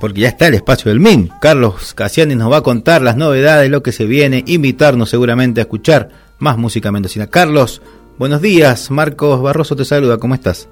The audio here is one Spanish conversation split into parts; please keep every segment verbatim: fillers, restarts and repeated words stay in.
porque ya está el espacio del M I N. Carlos Cassiani nos va a contar las novedades, lo que se viene, invitarnos seguramente a escuchar más música mendocina. Carlos, buenos días. Marcos Barroso te saluda, ¿cómo estás?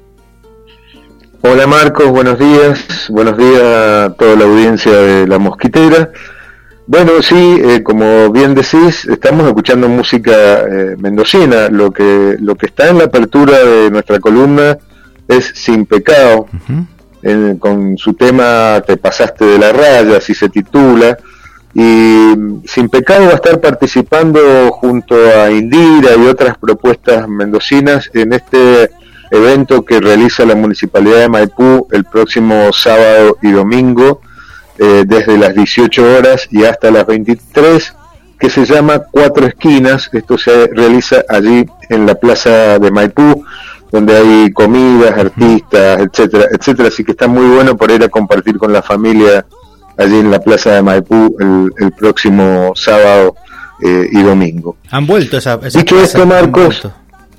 Hola Marcos, buenos días. Buenos días a toda la audiencia de La Mosquitera. Bueno, sí, eh, como bien decís, estamos escuchando música eh, mendocina. Lo que lo que está en la apertura de nuestra columna es Sin Pecado, uh-huh. en, con su tema Te pasaste de la raya, así se titula. Y Sin Pecado va a estar participando junto a Indira y otras propuestas mendocinas en este evento que realiza la Municipalidad de Maipú el próximo sábado y domingo, eh, desde las dieciocho horas y hasta las veintitrés, que se llama Cuatro Esquinas. Esto se realiza allí en la plaza de Maipú, donde hay comidas, artistas, etcétera, etcétera, así que está muy bueno por ir a compartir con la familia allí en la plaza de Maipú el, el próximo sábado eh, y domingo. Han vuelto esa, esa Dicho esto, Marcos,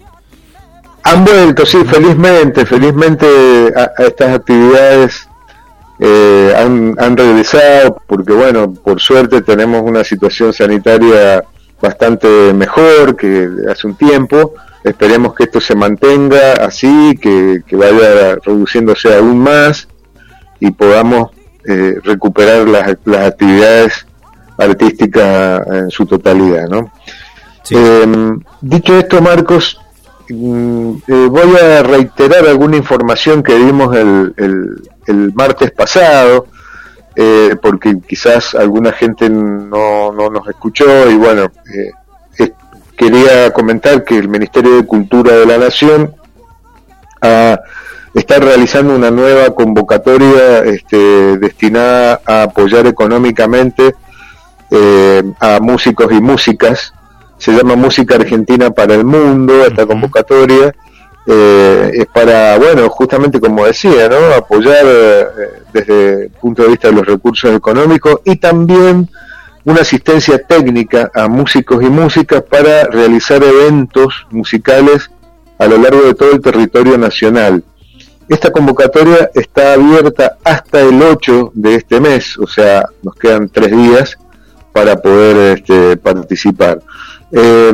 han vuelto, sí, felizmente, felizmente a, a estas actividades eh, han, han regresado, porque bueno, por suerte tenemos una situación sanitaria bastante mejor que hace un tiempo. Esperemos que esto se mantenga así, que, que vaya reduciéndose aún más y podamos eh, recuperar las, las actividades artísticas en su totalidad, ¿no? Sí. Eh, dicho esto, Marcos, Eh, voy a reiterar alguna información que dimos el, el, el martes pasado, eh, porque quizás alguna gente no, no nos escuchó y bueno, eh, eh, quería comentar que el Ministerio de Cultura de la Nación ah, está realizando una nueva convocatoria este, destinada a apoyar económicamente eh, a músicos y músicas. Se llama Música Argentina para el Mundo, esta convocatoria, eh, es para, bueno, justamente como decía, ¿no?, apoyar eh, desde el punto de vista de los recursos económicos y también una asistencia técnica a músicos y músicas para realizar eventos musicales a lo largo de todo el territorio nacional. Esta convocatoria está abierta hasta el ocho de este mes, o sea, nos quedan tres días para poder este, participar. Eh,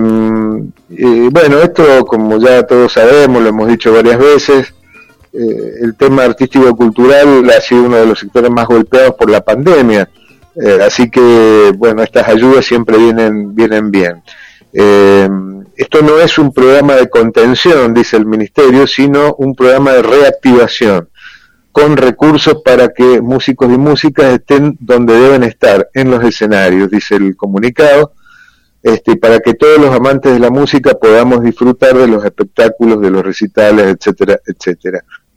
eh, bueno, esto, como ya todos sabemos, lo hemos dicho varias veces, eh, el tema artístico-cultural ha sido uno de los sectores más golpeados por la pandemia, eh, así que, bueno, estas ayudas siempre vienen, vienen bien. Eh, esto no es un programa de contención, dice el Ministerio, sino un programa de reactivación, con recursos para que músicos y músicas estén donde deben estar, en los escenarios, dice el comunicado, este, para que todos los amantes de la música podamos disfrutar de los espectáculos, de los recitales, etcétera, etcétera.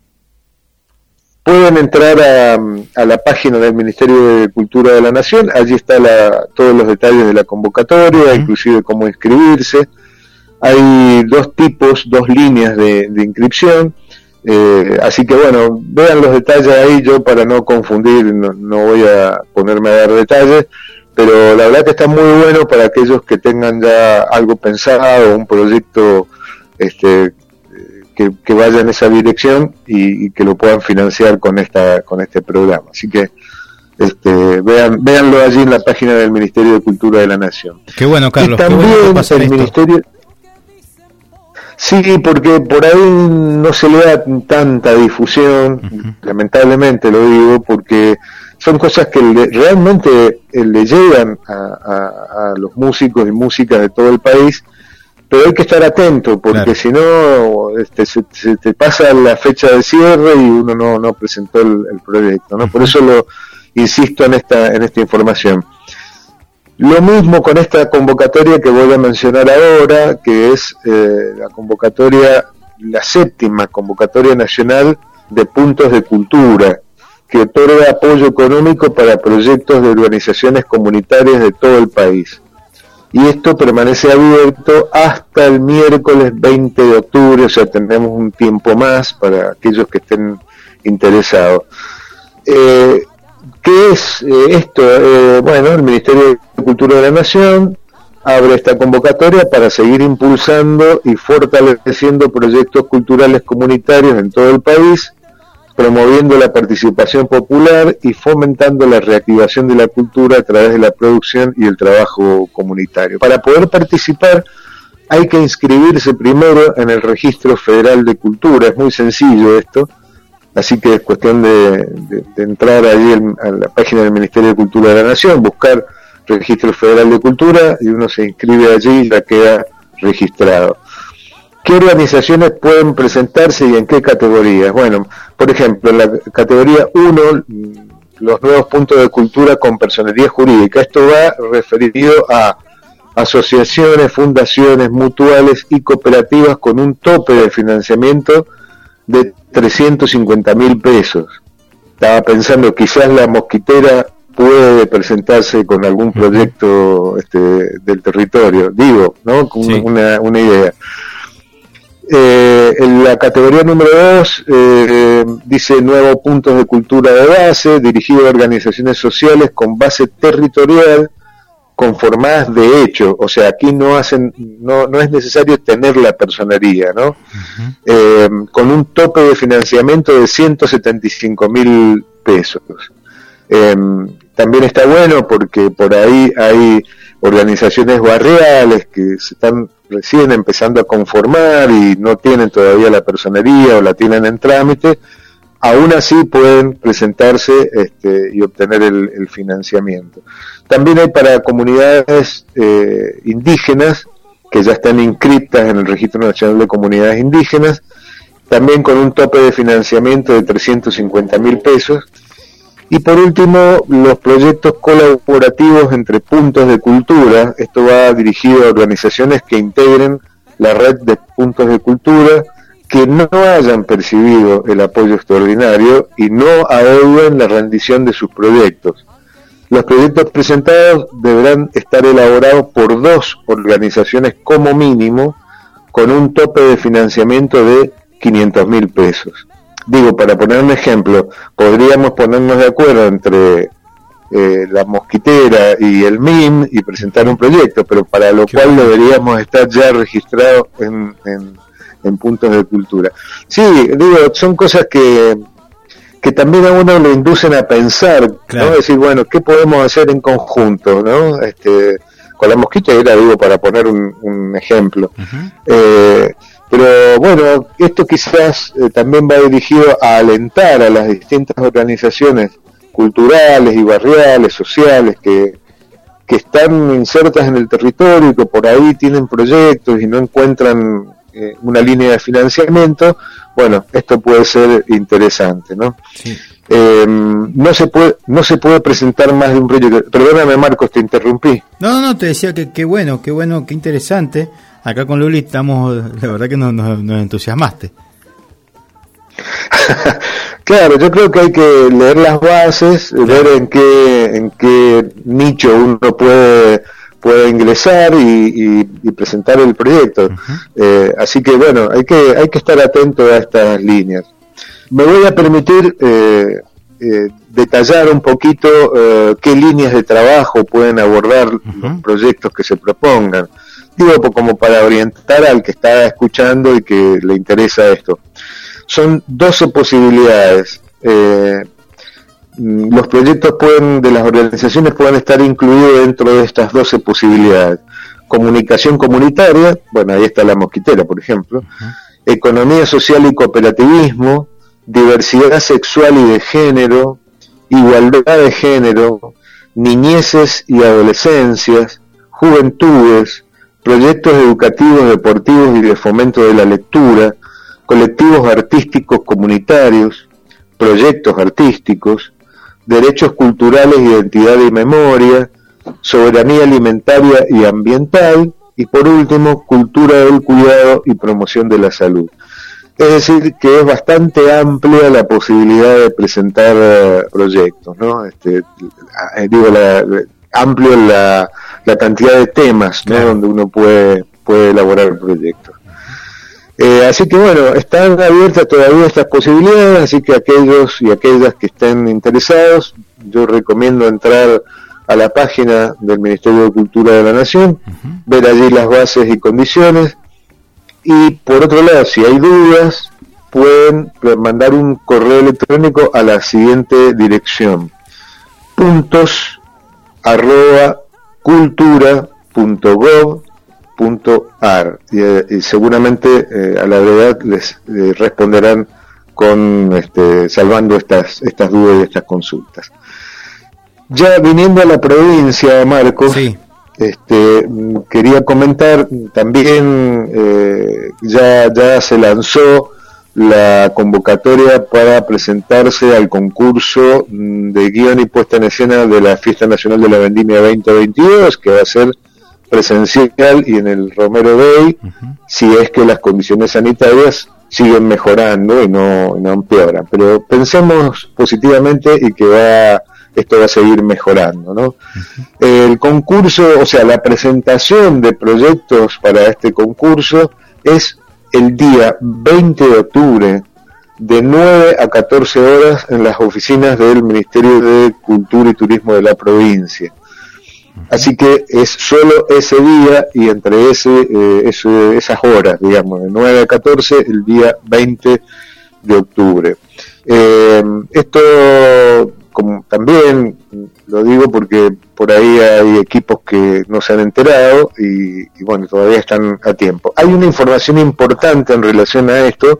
Pueden entrar a, a la página del Ministerio de Cultura de la Nación, allí está la, todos los detalles de la convocatoria, uh-huh. inclusive cómo inscribirse. Hay dos tipos, dos líneas de, de inscripción. Eh, así que bueno, vean los detalles ahí. Yo, para no confundir, no, no voy a ponerme a dar detalles, pero la verdad que está muy bueno para aquellos que tengan ya algo pensado, un proyecto este, que, que vaya en esa dirección y, y que lo puedan financiar con esta con este programa. Así que este, vean véanlo allí en la página del Ministerio de Cultura de la Nación. Qué bueno, Carlos. Y también qué bueno que pasa el esto. Ministerio... Sí, porque por ahí no se le da tanta difusión, uh-huh. lamentablemente lo digo, porque son cosas que le, realmente eh, le llegan a, a, a los músicos y músicas de todo el país, pero hay que estar atento, porque claro. si no este, se, se te pasa la fecha de cierre y uno no, no presentó el, el proyecto, ¿no? Uh-huh. Por eso lo insisto en esta, en esta información. Lo mismo con esta convocatoria que voy a mencionar ahora, que es eh, la convocatoria, la séptima convocatoria nacional de puntos de cultura, que otorga apoyo económico para proyectos de organizaciones comunitarias de todo el país. Y esto permanece abierto hasta el miércoles veinte de octubre, o sea, tendremos un tiempo más para aquellos que estén interesados. Eh, ¿Qué es eh, esto? Eh, bueno, el Ministerio de Cultura de la Nación abre esta convocatoria para seguir impulsando y fortaleciendo proyectos culturales comunitarios en todo el país, promoviendo la participación popular y fomentando la reactivación de la cultura a través de la producción y el trabajo comunitario. Para poder participar hay que inscribirse primero en el Registro Federal de Cultura, es muy sencillo esto, así que es cuestión de, de, de entrar allí en, a la página del Ministerio de Cultura de la Nación, buscar Registro Federal de Cultura y uno se inscribe allí y ya queda registrado. ¿Qué organizaciones pueden presentarse y en qué categorías? Bueno, por ejemplo, en la categoría uno, los nuevos puntos de cultura con personería jurídica. Esto va referido a asociaciones, fundaciones, mutuales y cooperativas con un tope de financiamiento de trescientos cincuenta mil pesos. Estaba pensando, quizás la Mosquitera puede presentarse con algún proyecto este, del territorio, digo, ¿no? Con sí. una, una idea. Eh, en la categoría número dos eh, dice nuevos puntos de cultura de base, dirigido a organizaciones sociales con base territorial, conformadas de hecho, o sea, aquí no hacen, no, no es necesario tener la personería, ¿no? Uh-huh. Eh, con un tope de financiamiento de ciento setenta y cinco mil pesos. Eh, también está bueno porque por ahí hay organizaciones barriales que se están recién empezando a conformar y no tienen todavía la personería o la tienen en trámite, aún así pueden presentarse este, y obtener el, el financiamiento. También hay para comunidades eh, indígenas que ya están inscritas en el Registro Nacional de Comunidades Indígenas, también con un tope de financiamiento de trescientos cincuenta mil pesos. Y por último, los proyectos colaborativos entre puntos de cultura. Esto va dirigido a organizaciones que integren la red de puntos de cultura, que no hayan percibido el apoyo extraordinario y no adeudan la rendición de sus proyectos. Los proyectos presentados deberán estar elaborados por dos organizaciones como mínimo, con un tope de financiamiento de quinientos mil pesos. Digo, para poner un ejemplo, podríamos ponernos de acuerdo entre eh, la Mosquitera y el M I M y presentar un proyecto, pero para lo Qué cual bueno. deberíamos estar ya registrados en, en, en puntos de cultura. Sí, digo, son cosas que que también a uno le inducen a pensar, claro. ¿no? Decir, bueno, ¿qué podemos hacer en conjunto, no? Este, con la Mosquitera, digo, para poner un, un ejemplo. Uh-huh. Eh, Pero bueno, esto quizás eh, también va dirigido a alentar a las distintas organizaciones culturales y barriales, sociales, que, que están insertas en el territorio y que por ahí tienen proyectos y no encuentran eh, una línea de financiamiento. Bueno, esto puede ser interesante, ¿no? Sí. Eh, no se puede no se puede presentar más de un proyecto. Perdóname, Marcos, te interrumpí. No, no, te decía que qué bueno, qué bueno, qué interesante. Acá con Luli estamos, la verdad que nos, nos, nos entusiasmaste. Claro, yo creo que hay que leer las bases, claro. ver en qué en qué nicho uno puede puede ingresar y, y, y presentar el proyecto. Uh-huh. Eh, así que bueno, hay que hay que estar atento a estas líneas. Me voy a permitir eh, eh, detallar un poquito eh, qué líneas de trabajo pueden abordar uh-huh. los proyectos que se propongan. Digo, como para orientar al que está escuchando y que le interesa esto. Son doce posibilidades. Eh, los proyectos pueden de las organizaciones pueden estar incluidos dentro de estas doce posibilidades. Comunicación comunitaria, bueno, ahí está la Mosquitera, por ejemplo. Uh-huh. Economía social y cooperativismo, diversidad sexual y de género, igualdad de género, niñeces y adolescencias, juventudes, proyectos educativos, deportivos y de fomento de la lectura, colectivos artísticos comunitarios, proyectos artísticos, derechos culturales, identidad y memoria, soberanía alimentaria y ambiental, y por último, cultura del cuidado y promoción de la salud. Es decir, que es bastante amplia la posibilidad de presentar uh, proyectos, ¿no? Este, digo, la, amplio la, la cantidad de temas, ¿no? Claro. Donde uno puede, puede elaborar proyectos. Eh, así que bueno, están abiertas todavía estas posibilidades, así que aquellos y aquellas que estén interesados, yo recomiendo entrar a la página del Ministerio de Cultura de la Nación, uh-huh. ver allí las bases y condiciones, y por otro lado, si hay dudas, pueden mandar un correo electrónico a la siguiente dirección: puntos arroba cultura punto gov punto ar, y, y seguramente eh, a la verdad les eh, responderán con este, salvando estas estas dudas y estas consultas. Ya viniendo a la provincia, Marcos, sí. este, quería comentar también, eh, ya, ya se lanzó la convocatoria para presentarse al concurso de guión y puesta en escena de la Fiesta Nacional de la Vendimia veinte veintidós, que va a ser presencial y en el Romero Day, uh-huh. si es que las condiciones sanitarias siguen mejorando y no, no empeoran. Pero pensemos positivamente y que va, esto va a seguir mejorando, ¿no? Uh-huh. El concurso, o sea, la presentación de proyectos para este concurso es el día veinte de octubre de nueve a catorce horas en las oficinas del Ministerio de Cultura y Turismo de la provincia. Así que es solo ese día y entre ese, eh, ese esas horas, digamos, de nueve a catorce, el día veinte de octubre. Eh, esto como también lo digo porque por ahí hay equipos que no se han enterado y, y bueno, todavía están a tiempo. Hay una información importante en relación a esto,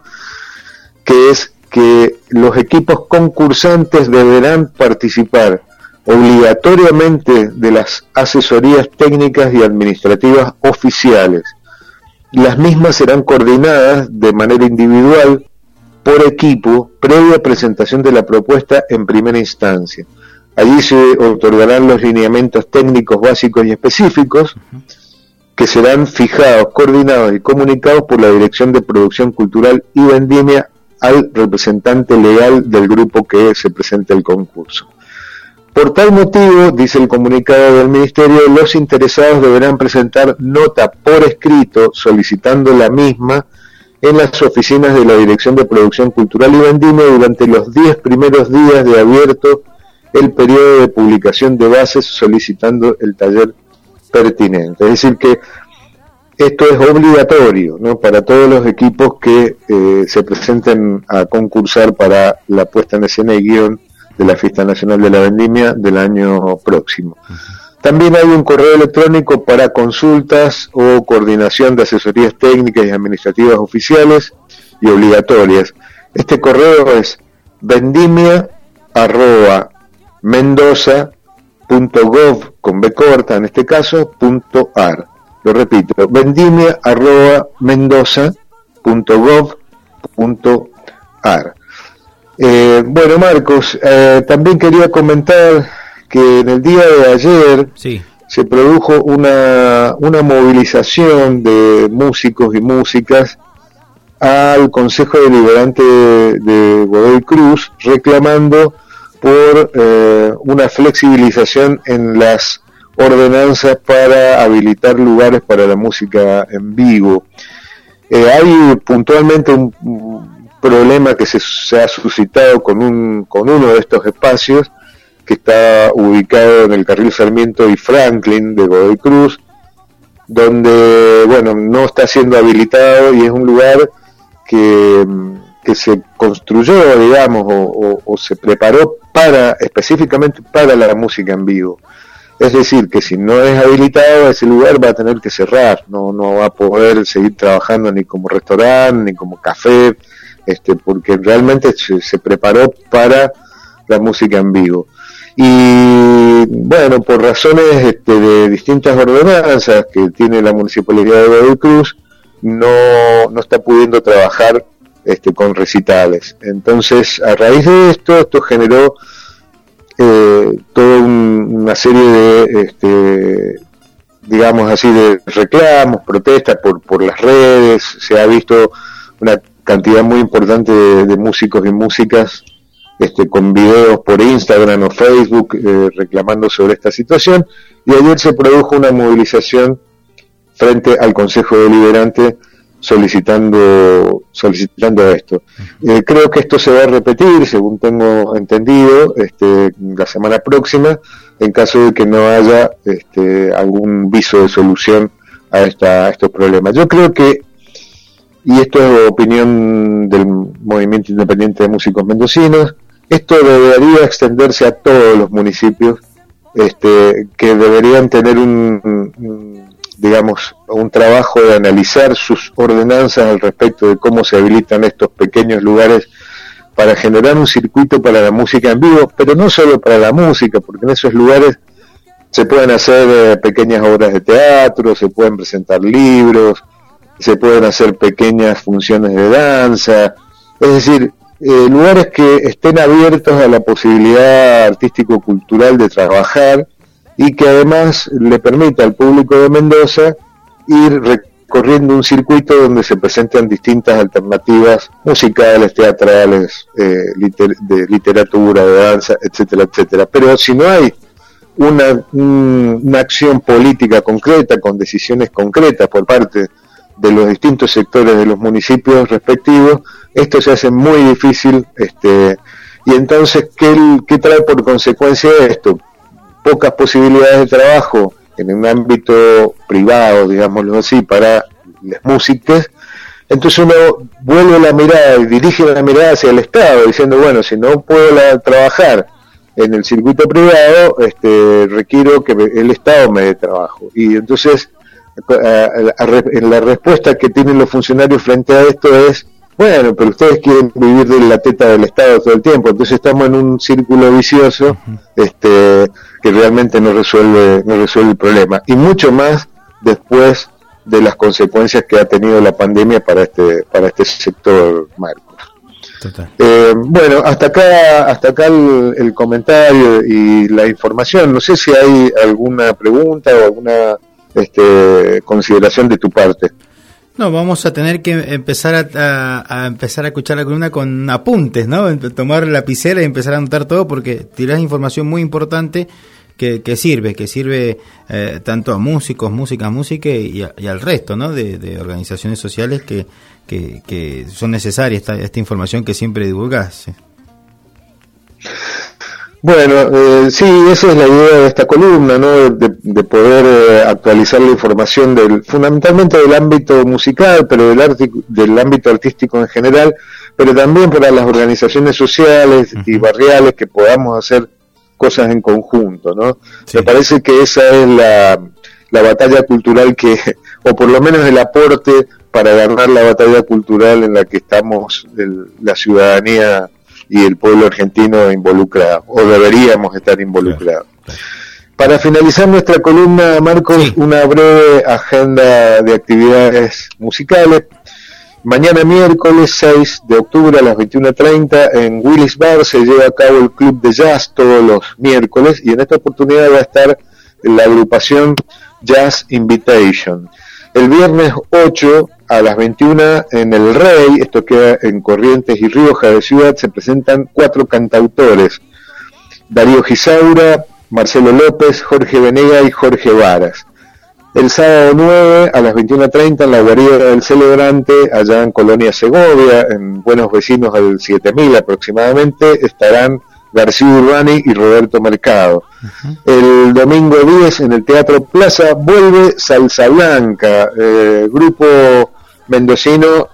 que es que los equipos concursantes deberán participar obligatoriamente de las asesorías técnicas y administrativas oficiales. Las mismas serán coordinadas de manera individual por equipo previa presentación de la propuesta en primera instancia. Allí se otorgarán los lineamientos técnicos básicos y específicos que serán fijados, coordinados y comunicados por la Dirección de Producción Cultural y Vendimia al representante legal del grupo que se presente el concurso. Por tal motivo, dice el comunicado del Ministerio, los interesados deberán presentar nota por escrito solicitando la misma en las oficinas de la Dirección de Producción Cultural y Vendimia durante los diez primeros días de abierto el periodo de publicación de bases, solicitando el taller pertinente. Es decir que esto es obligatorio, ¿no?, para todos los equipos que eh, se presenten a concursar para la puesta en escena y guión de la Fiesta Nacional de la Vendimia del año próximo. También hay un correo electrónico para consultas o coordinación de asesorías técnicas y administrativas oficiales y obligatorias. Este correo es vendimia arroba mendoza punto gov, con B corta en este caso, punto ar. Lo repito, vendimia arroba mendoza punto gov punto ar. Eh, bueno, Marcos, eh, también quería comentar que en el día de ayer sí. se produjo una, una movilización de músicos y músicas al Consejo Deliberante de, de Godoy Cruz reclamando por eh, una flexibilización en las ordenanzas para habilitar lugares para la música en vivo. Eh, hay puntualmente un, un problema que se, se ha suscitado con un con uno de estos espacios que está ubicado en el carril Sarmiento y Franklin de Godoy Cruz, donde bueno no está siendo habilitado y es un lugar que, que se construyó, digamos, o, o, o se preparó para específicamente para la música en vivo. Es decir, que si no es habilitado, ese lugar va a tener que cerrar, no no va a poder seguir trabajando ni como restaurante, ni como café, este porque realmente se, se preparó para la música en vivo. Y bueno, por razones este, de distintas ordenanzas que tiene la Municipalidad de Godoy Cruz, no, no está pudiendo trabajar este, con recitales. Entonces, a raíz de esto, esto generó eh, toda un, una serie de, este, digamos así, de reclamos, protestas por, por las redes. Se ha visto una cantidad muy importante de, de músicos y músicas este, con videos por Instagram o Facebook eh, reclamando sobre esta situación, y ayer se produjo una movilización frente al Consejo Deliberante solicitando solicitando esto. Eh, creo que esto se va a repetir, según tengo entendido, este, la semana próxima, en caso de que no haya este, algún viso de solución a, esta, a estos problemas. Yo creo que y esto es opinión del Movimiento Independiente de Músicos Mendocinos, esto debería extenderse a todos los municipios, este, que deberían tener un, un, digamos, un trabajo de analizar sus ordenanzas al respecto de cómo se habilitan estos pequeños lugares para generar un circuito para la música en vivo, pero no solo para la música, porque en esos lugares se pueden hacer eh, pequeñas obras de teatro, se pueden presentar libros, se pueden hacer pequeñas funciones de danza, es decir, eh, lugares que estén abiertos a la posibilidad artístico-cultural de trabajar y que además le permita al público de Mendoza ir recorriendo un circuito donde se presentan distintas alternativas musicales, teatrales, eh, liter de literatura, de danza, etcétera, etcétera. Pero si no hay una, un, una acción política concreta, con decisiones concretas por parte de los distintos sectores de los municipios respectivos, esto se hace muy difícil, este, y entonces, ¿qué, qué trae por consecuencia esto? Pocas posibilidades de trabajo en un ámbito privado, digámoslo así, para las músicas. Entonces uno vuelve la mirada y dirige la mirada hacia el Estado, diciendo, bueno, si no puedo la, trabajar en el circuito privado, este, requiero que el Estado me dé trabajo. Y entonces, a, a, a, en la respuesta que tienen los funcionarios frente a esto es, bueno, pero ustedes quieren vivir de la teta del Estado todo el tiempo, entonces estamos en un círculo vicioso, uh-huh. este, que realmente no resuelve, no resuelve el problema, y mucho más después de las consecuencias que ha tenido la pandemia para este, para este sector, Marcos. Total. Eh, bueno, hasta acá, hasta acá el, el comentario y la información. No sé si hay alguna pregunta o alguna este, consideración de tu parte. No, vamos a tener que empezar a, a, a empezar a escuchar la columna con apuntes, ¿no? Tomar la lapicera y empezar a anotar todo, porque tirás información muy importante que, que sirve, que sirve eh, tanto a músicos, músicas, música y, a, y al resto, ¿no? De, de organizaciones sociales que, que, que son necesarias esta, esta información que siempre divulgás. ¿Sí? Bueno, eh, sí, esa es la idea de esta columna, ¿no? De, de poder eh, actualizar la información del, fundamentalmente del ámbito musical, pero del, arti- del ámbito artístico en general, pero también para las organizaciones sociales uh-huh. y barriales que podamos hacer cosas en conjunto, ¿no? Sí. Me parece que esa es la, la batalla cultural que, o por lo menos el aporte para ganar la batalla cultural en la que estamos el, la ciudadanía y el pueblo argentino involucrado, o deberíamos estar involucrados. Claro, claro. Para finalizar nuestra columna, Marcos, sí. una breve agenda de actividades musicales. Mañana miércoles seis de octubre a las veintiuno treinta en Willis Bar se lleva a cabo el Club de Jazz todos los miércoles, y en esta oportunidad va a estar la agrupación Jazz Invitation. El viernes ocho a las veintiuna en El Rey, esto queda en Corrientes y Rioja de Ciudad, se presentan cuatro cantautores: Darío Gisaura, Marcelo López, Jorge Venega y Jorge Varas. El sábado nueve a las veintiuno treinta en la guarida del Celebrante, allá en Colonia Segovia, en Buenos Vecinos al siete mil aproximadamente, estarán García Urbani y Roberto Mercado. Uh-huh. El domingo diez en el Teatro Plaza vuelve Salsa Blanca, eh, grupo mendocino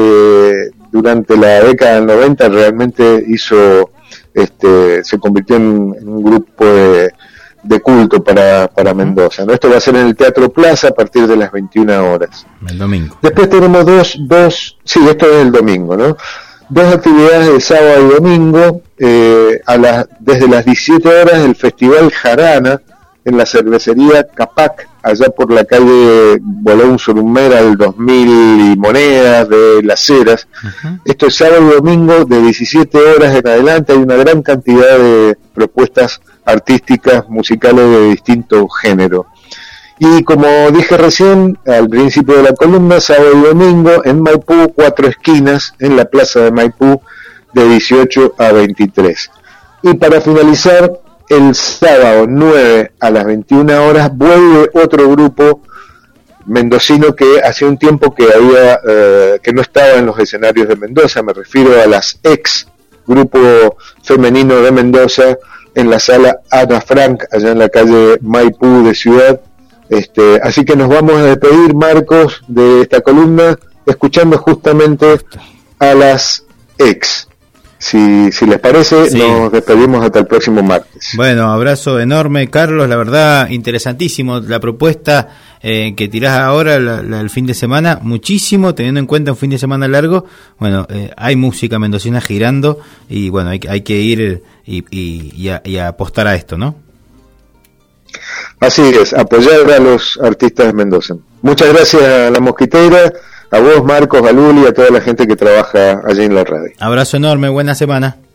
que durante la década del noventa realmente hizo, este, se convirtió en, en un grupo de, de culto para, para Mendoza, ¿no? Esto va a ser en el Teatro Plaza a partir de las veintiuna horas. El domingo. Después tenemos dos, dos, sí, esto es el domingo, ¿no? Dos actividades de sábado y domingo, eh, a las, desde las diecisiete horas el Festival Jarana en la cervecería Capac, allá por la calle Bolón Surumera al dos mil y monedas de Las Heras. Uh-huh. Esto es sábado y domingo de diecisiete horas en adelante. Hay una gran cantidad de propuestas artísticas, musicales de distinto género. Y como dije recién, al principio de la columna, sábado y domingo en Maipú, Cuatro Esquinas, en la plaza de Maipú, de dieciocho a veintitrés. Y para finalizar, el sábado nueve a las veintiuna horas vuelve otro grupo mendocino que hacía un tiempo que había eh, que no estaba en los escenarios de Mendoza. Me refiero a las ex grupo femenino de Mendoza en la sala Ana Frank, allá en la calle Maipú de Ciudad. Este, así que nos vamos a despedir, Marcos, de esta columna escuchando justamente a las ex. Si, si les parece, sí. Nos despedimos hasta el próximo martes. Bueno, abrazo enorme, Carlos. La verdad, interesantísimo la propuesta eh, que tirás ahora la, la, el fin de semana. Muchísimo, teniendo en cuenta un fin de semana largo. Bueno, eh, hay música mendocina girando y bueno, hay, hay que ir y, y, y, a, y a apostar a esto, ¿no? Así es, apoyar a los artistas de Mendoza. Muchas gracias a La Mosquitera, a vos, Marcos, a Luli, a toda la gente que trabaja allí en la radio. Abrazo enorme, buena semana.